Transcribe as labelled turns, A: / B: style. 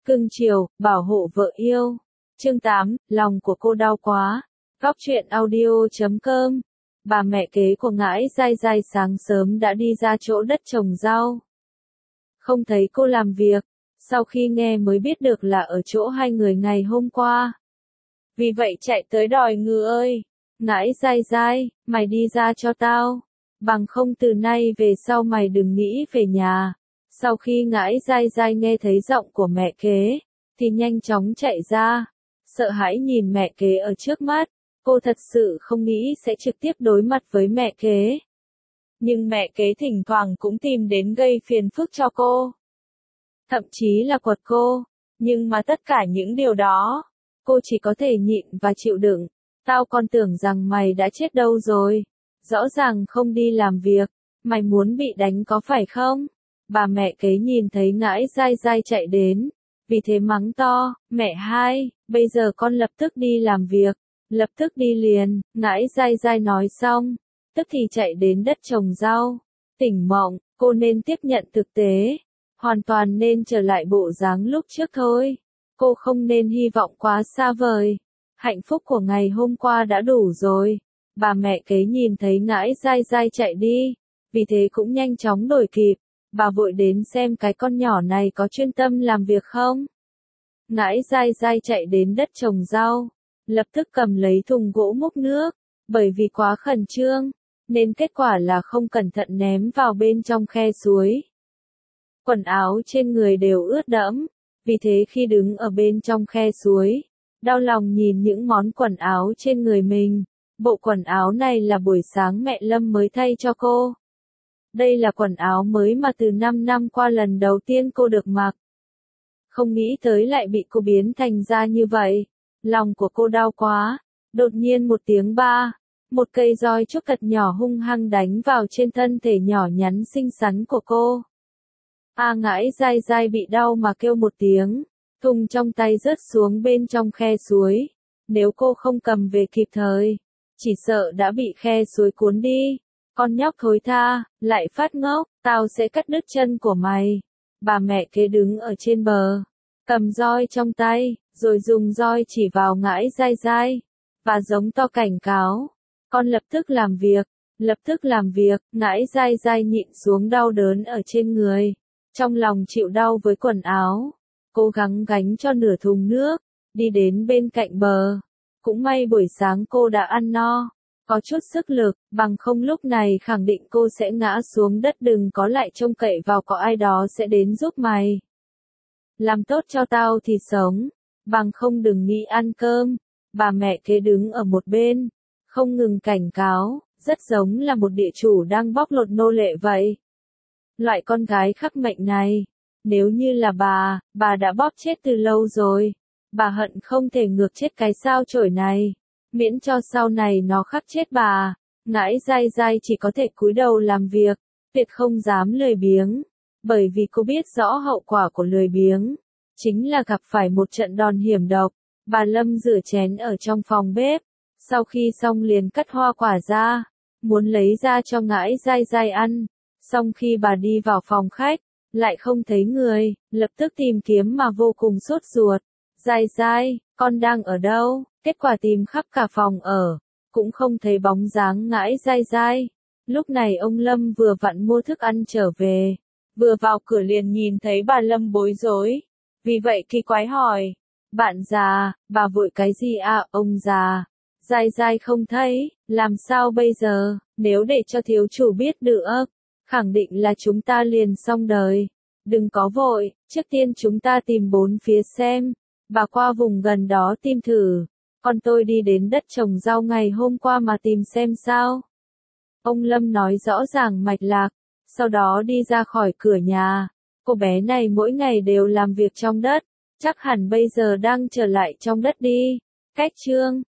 A: Cưng chiều, bảo hộ vợ yêu. Chương 8, lòng của cô đau quá. Góc truyện audio.com. Bà mẹ kế của Ngãi Dai Dai sáng sớm đã đi ra chỗ đất trồng rau. Không thấy cô làm việc, sau khi nghe mới biết được là ở chỗ hai người ngày hôm qua. Vì vậy chạy tới đòi Ngư ơi, Ngãi Dai Dai, mày đi ra cho tao, bằng không từ nay về sau mày đừng nghĩ về nhà. Sau khi Ngãi Dai Dai nghe thấy giọng của mẹ kế, thì nhanh chóng chạy ra, sợ hãi nhìn mẹ kế ở trước mắt, cô thật sự không nghĩ sẽ trực tiếp đối mặt với mẹ kế. Nhưng mẹ kế thỉnh thoảng cũng tìm đến gây phiền phức cho cô. Thậm chí là quật cô, nhưng mà tất cả những điều đó, cô chỉ có thể nhịn và chịu đựng. Tao còn tưởng rằng mày đã chết đâu rồi, rõ ràng không đi làm việc, mày muốn bị đánh có phải không? Bà mẹ kế nhìn thấy Ngãi Dai Dai chạy đến, vì thế mắng to, mẹ hai, bây giờ con lập tức đi làm việc, lập tức đi liền. Ngãi Dai Dai nói xong, tức thì chạy đến đất trồng rau. Tỉnh mộng, cô nên tiếp nhận thực tế, hoàn toàn nên trở lại bộ dáng lúc trước thôi. Cô không nên hy vọng quá xa vời. Hạnh phúc của ngày hôm qua đã đủ rồi. Bà mẹ kế nhìn thấy Ngãi Dai Dai chạy đi, vì thế cũng nhanh chóng đuổi kịp. Bà vội đến xem cái con nhỏ này có chuyên tâm làm việc không. Ngãi Dai Dai chạy đến đất trồng rau, lập tức cầm lấy thùng gỗ múc nước, bởi vì quá khẩn trương, nên kết quả là không cẩn thận ném vào bên trong khe suối. Quần áo trên người đều ướt đẫm, vì thế khi đứng ở bên trong khe suối, đau lòng nhìn những món quần áo trên người mình. Bộ quần áo này là buổi sáng mẹ Lâm mới thay cho cô. Đây là quần áo mới mà từ 5 năm qua lần đầu tiên cô được mặc. Không nghĩ tới lại bị cô biến thành ra như vậy. Lòng của cô đau quá. Đột nhiên một tiếng ba, một cây roi trúc thật nhỏ hung hăng đánh vào trên thân thể nhỏ nhắn xinh xắn của cô. Ngãi Dai Dai bị đau mà kêu một tiếng, thùng trong tay rớt xuống bên trong khe suối. Nếu cô không cầm về kịp thời, chỉ sợ đã bị khe suối cuốn đi. Con nhóc thối tha, lại phát ngốc, tao sẽ cắt đứt chân của mày. Bà mẹ kế đứng ở trên bờ, cầm roi trong tay, rồi dùng roi chỉ vào Ngãi Dai Dai, và giống to cảnh cáo. Con lập tức làm việc, lập tức làm việc. Ngãi Dai Dai nhịn xuống đau đớn ở trên người, trong lòng chịu đau với quần áo, cố gắng gánh cho nửa thùng nước, đi đến bên cạnh bờ. Cũng may buổi sáng cô đã ăn no, có chút sức lực, bằng không lúc này khẳng định cô sẽ ngã xuống đất. Đừng có lại trông cậy vào có ai đó sẽ đến giúp mày. Làm tốt cho tao thì sống, bằng không đừng nghĩ ăn cơm. Bà mẹ kế đứng ở một bên, không ngừng cảnh cáo, rất giống là một địa chủ đang bóc lột nô lệ vậy. Loại con gái khắc mệnh này, nếu như là bà đã bóp chết từ lâu rồi. Bà hận không thể ngược chết cái sao chổi này, miễn cho sau này nó khắc chết bà. Ngãi Dai Dai chỉ có thể cúi đầu làm việc, tuyệt không dám lười biếng, bởi vì cô biết rõ hậu quả của lười biếng, chính là gặp phải một trận đòn hiểm độc. Bà Lâm rửa chén ở trong phòng bếp, sau khi xong liền cắt hoa quả ra, muốn lấy ra cho Ngãi Dai Dai ăn. Xong khi bà đi vào phòng khách, lại không thấy người, lập tức tìm kiếm mà vô cùng sốt ruột. Dai Dai, con đang ở đâu? Kết quả tìm khắp cả phòng ở, cũng không thấy bóng dáng Ngãi Dai Dai. Lúc này ông Lâm vừa vặn mua thức ăn trở về, vừa vào cửa liền nhìn thấy bà Lâm bối rối. Vì vậy kỳ quái hỏi, bạn già, bà vội cái gì à? Ông già, Dai Dai không thấy, làm sao bây giờ? Nếu để cho thiếu chủ biết được, khẳng định là chúng ta liền xong đời. Đừng có vội, trước tiên chúng ta tìm bốn phía xem. Bà qua vùng gần đó tìm thử, còn tôi đi đến đất trồng rau ngày hôm qua mà tìm xem sao. Ông Lâm nói rõ ràng mạch lạc, sau đó đi ra khỏi cửa nhà. Cô bé này mỗi ngày đều làm việc trong đất, chắc hẳn bây giờ đang trở lại trong đất đi. Cách chương